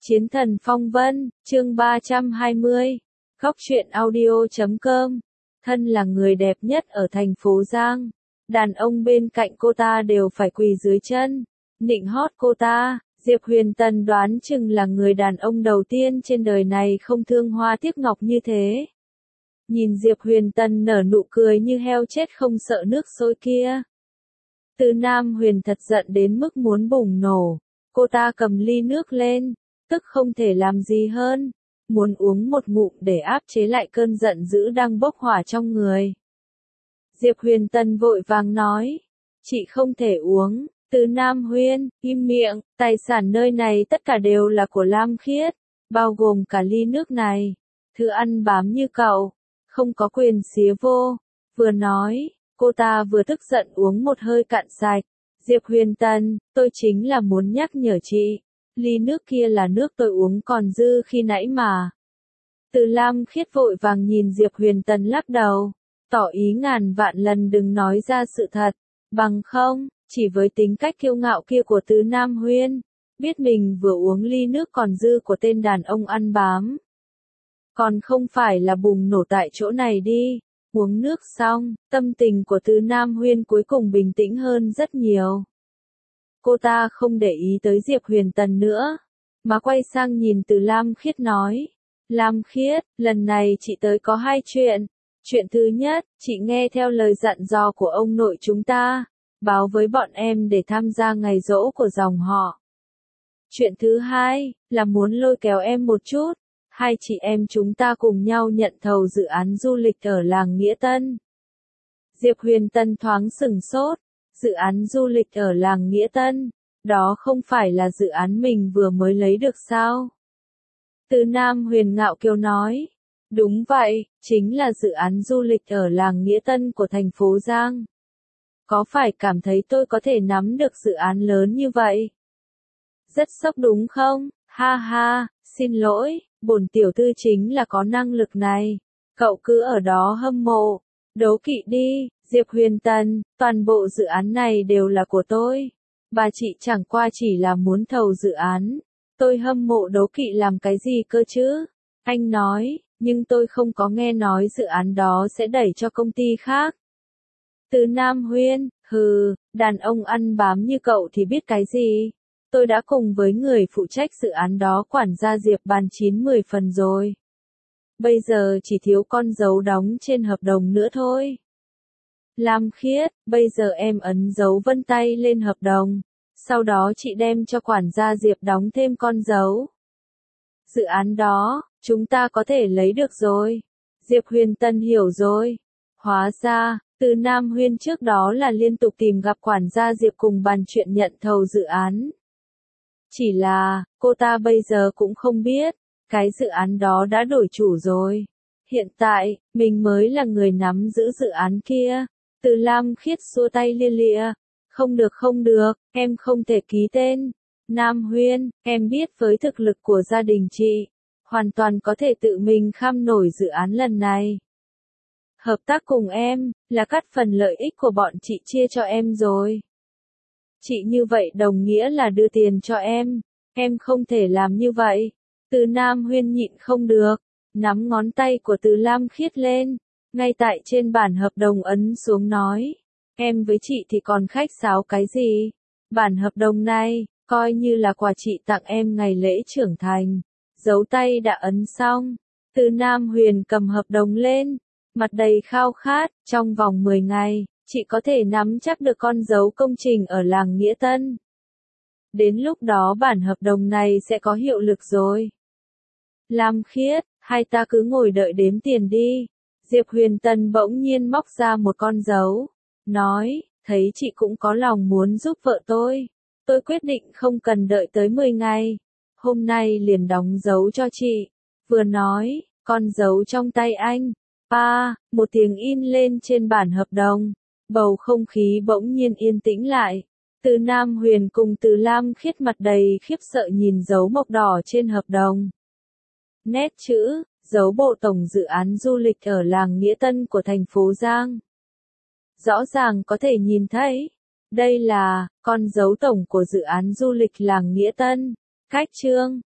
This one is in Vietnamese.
Chiến thần phong vân, chương 320. Góc truyện audio.com. Thân là người đẹp nhất ở thành phố Giang. Đàn ông bên cạnh cô ta đều phải quỳ dưới chân, nịnh hót cô ta. Diệp Huyền Tần đoán chừng là người đàn ông đầu tiên trên đời này không thương hoa tiếc ngọc như thế. Nhìn Diệp Huyền Tần nở nụ cười như heo chết không sợ nước sôi kia. Từ Nam Huyền thật giận đến mức muốn bùng nổ. Cô ta cầm ly nước lên, tức không thể làm gì hơn, muốn uống một ngụm để áp chế lại cơn giận dữ đang bốc hỏa trong người. Diệp Huyền Tần vội vàng nói, chị không thể uống. Từ Nam Huyền, im miệng, tài sản nơi này tất cả đều là của Lam Khiết, bao gồm cả ly nước này. Thứ ăn bám như cậu, không có quyền xía vô. Vừa nói, cô ta vừa tức giận uống một hơi cạn sạch. Diệp Huyền Tần, tôi chính là muốn nhắc nhở chị, ly nước kia là nước tôi uống còn dư khi nãy mà. Từ Lam Khiết vội vàng nhìn Diệp Huyền Tần lắc đầu, tỏ ý ngàn vạn lần đừng nói ra sự thật, bằng không, chỉ với tính cách kiêu ngạo kia của Từ Nam Huyền, biết mình vừa uống ly nước còn dư của tên đàn ông ăn bám. Còn không phải là bùng nổ tại chỗ này đi. Uống nước xong, tâm tình của Từ Nam Huyền cuối cùng bình tĩnh hơn rất nhiều. Cô ta không để ý tới Diệp Huyền Tần nữa, mà quay sang nhìn Từ Lam Khiết nói. Lam Khiết, lần này chị tới có hai chuyện. Chuyện thứ nhất, chị nghe theo lời dặn dò của ông nội chúng ta, báo với bọn em để tham gia ngày giỗ của dòng họ. Chuyện thứ hai, là muốn lôi kéo em một chút. Hai chị em chúng ta cùng nhau nhận thầu dự án du lịch ở làng Nghĩa Tân. Diệp Huyền Tần thoáng sửng sốt. Dự án du lịch ở làng Nghĩa Tân, đó không phải là dự án mình vừa mới lấy được sao? Từ Nam Huyền ngạo kiều nói. Đúng vậy, chính là dự án du lịch ở làng Nghĩa Tân của thành phố Giang. Có phải cảm thấy tôi có thể nắm được dự án lớn như vậy? Rất sốc đúng không? Ha ha, xin lỗi. Bổn tiểu thư chính là có năng lực này. Cậu cứ ở đó hâm mộ, đố kỵ đi, Diệp Huyền Tần, toàn bộ dự án này đều là của tôi. Bà chị chẳng qua chỉ là muốn thầu dự án. Tôi hâm mộ đố kỵ làm cái gì cơ chứ? Anh nói, nhưng tôi không có nghe nói dự án đó sẽ đẩy cho công ty khác. Từ Nam Huyền, hừ, đàn ông ăn bám như cậu thì biết cái gì? Tôi đã cùng với người phụ trách dự án đó quản gia Diệp bàn 9-10 phần rồi. Bây giờ chỉ thiếu con dấu đóng trên hợp đồng nữa thôi. Lam Khiết, bây giờ em ấn dấu vân tay lên hợp đồng. Sau đó chị đem cho quản gia Diệp đóng thêm con dấu. Dự án đó, chúng ta có thể lấy được rồi. Diệp Huyền Tần hiểu rồi. Hóa ra, Từ Nam Huyền trước đó là liên tục tìm gặp quản gia Diệp cùng bàn chuyện nhận thầu dự án. Chỉ là, cô ta bây giờ cũng không biết, cái dự án đó đã đổi chủ rồi. Hiện tại, mình mới là người nắm giữ dự án kia. Từ Lam Khiết xua tay lia lịa. Không được, em không thể ký tên. Nam Huyền, em biết với thực lực của gia đình chị, hoàn toàn có thể tự mình kham nổi dự án lần này. Hợp tác cùng em, là cắt phần lợi ích của bọn chị chia cho em rồi. Chị như vậy đồng nghĩa là đưa tiền cho em không thể làm như vậy. Từ Nam Huyền nhịn không được, nắm ngón tay của Từ Lam Khiết lên, ngay tại trên bản hợp đồng ấn xuống nói, em với chị thì còn khách sáo cái gì? Bản hợp đồng này, coi như là quà chị tặng em ngày lễ trưởng thành. Dấu tay đã ấn xong, Từ Nam Huyền cầm hợp đồng lên, mặt đầy khao khát, trong vòng 10 ngày. Chị có thể nắm chắc được con dấu công trình ở làng Nghĩa Tân. Đến lúc đó bản hợp đồng này sẽ có hiệu lực rồi. Lam Khiết, hai ta cứ ngồi đợi đếm tiền đi. Diệp Huyền Tần bỗng nhiên móc ra một con dấu. Nói, thấy chị cũng có lòng muốn giúp vợ tôi. Tôi quyết định không cần đợi tới 10 ngày. Hôm nay liền đóng dấu cho chị. Vừa nói, con dấu trong tay anh. Một tiếng in lên trên bản hợp đồng. Bầu không khí bỗng nhiên yên tĩnh lại. Từ Nam Huyền cùng Từ Lam Khiết mặt đầy khiếp sợ nhìn dấu mộc đỏ trên hợp đồng. Nét chữ, dấu bộ tổng dự án du lịch ở làng Nghĩa Tân của thành phố Giang. Rõ ràng có thể nhìn thấy. Đây là, con dấu tổng của dự án du lịch làng Nghĩa Tân. Cách chương.